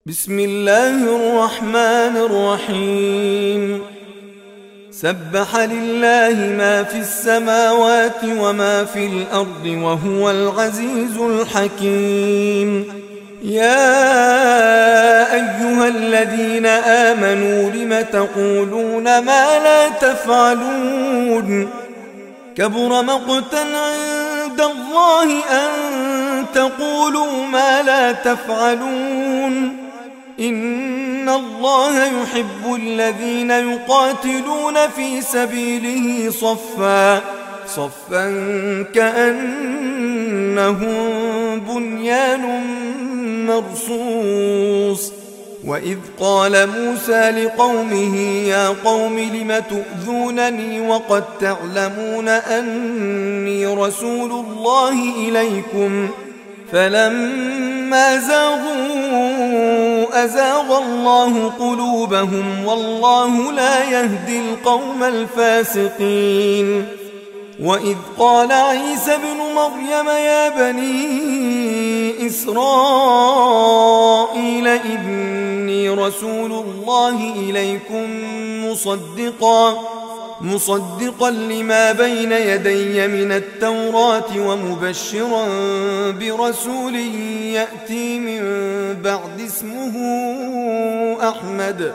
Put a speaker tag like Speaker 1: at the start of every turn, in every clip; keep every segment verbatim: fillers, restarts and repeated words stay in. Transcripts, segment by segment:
Speaker 1: بسم الله الرحمن الرحيم. سبح لله ما في السماوات وما في الأرض وهو العزيز الحكيم. يا أيها الذين آمنوا لم تقولون ما لا تفعلون؟ كبر مقتا عند الله أن تقولوا ما لا تفعلون. إن الله يحب الذين يقاتلون في سبيله صفا صفا كأنهم بنيان مرصوص. وإذ قال موسى لقومه يا قوم لم تؤذونني وقد تعلمون أني رسول الله إليكم فلما زاغوا أزاغ الله قلوبهم والله لا يهدي القوم الفاسقين. وإذ قال عيسى ابن مريم يا بني إسرائيل إني رسول الله إليكم مصدقا مصدقا لما بين يدي من التوراة ومبشرا برسول يأتي من بعد اسمه أحمد.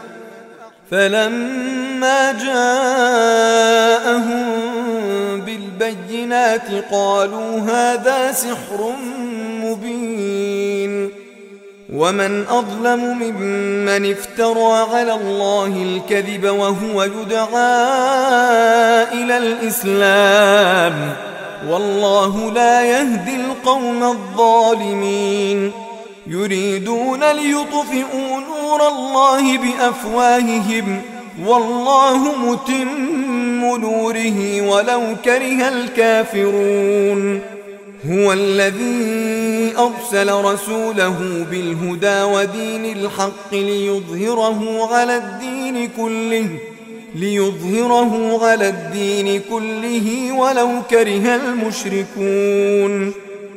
Speaker 1: فلما جاءهم بالبينات قالوا هذا سحر مبين. ومن أظلم ممن افترى على الله الكذب وهو يدعى إلى الإسلام والله لا يهدي القوم الظالمين. يريدون ليطفئوا نور الله بأفواههم والله متم نوره ولو كره الكافرون. هو الذي أرسل رسوله بالهدى ودين الحق ليظهره على الدين كله ليظهره على الدين كله ولو كره المشركون.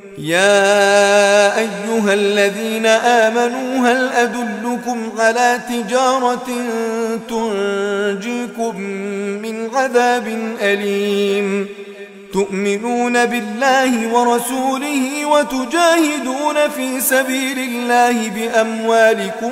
Speaker 1: يا أيها الذين آمنوا هل أدلكم على تجارة تنجيكم من عذاب أليم؟ تؤمنون بالله ورسوله وتجاهدون في سبيل الله بأموالكم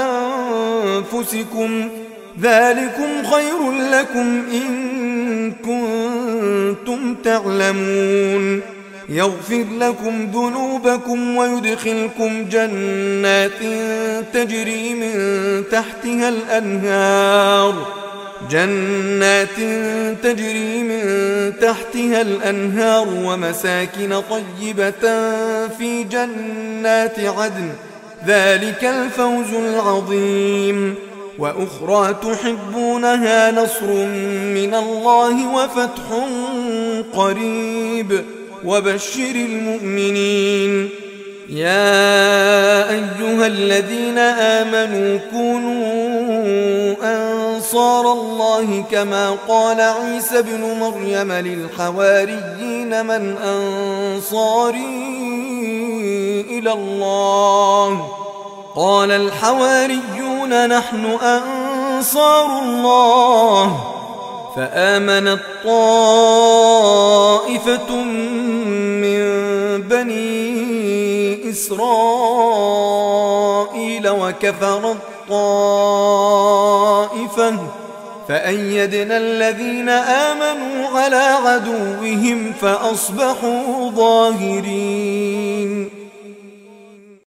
Speaker 1: وأنفسكم ذلكم خير لكم إن كنتم تعلمون. يغفر لكم ذنوبكم ويدخلكم جنات تجري من تحتها الأنهار جنات تجري من تحتها الأنهار ومساكن طيبة في جنات عدن ذلك الفوز العظيم. وأخرى تحبونها نصر من الله وفتح قريب وبشر المؤمنين. يا أيها الذين آمنوا كونوا أنصار الله كما قال عيسى ابن مريم للحواريين من أنصاري إلى الله؟ قال الحواريون نحن أنصار الله. فآمنت طائفة من بني إسرائيل وكفرت طائفة فأيدنا الذين آمنوا على عدوهم فأصبحوا ظاهرين.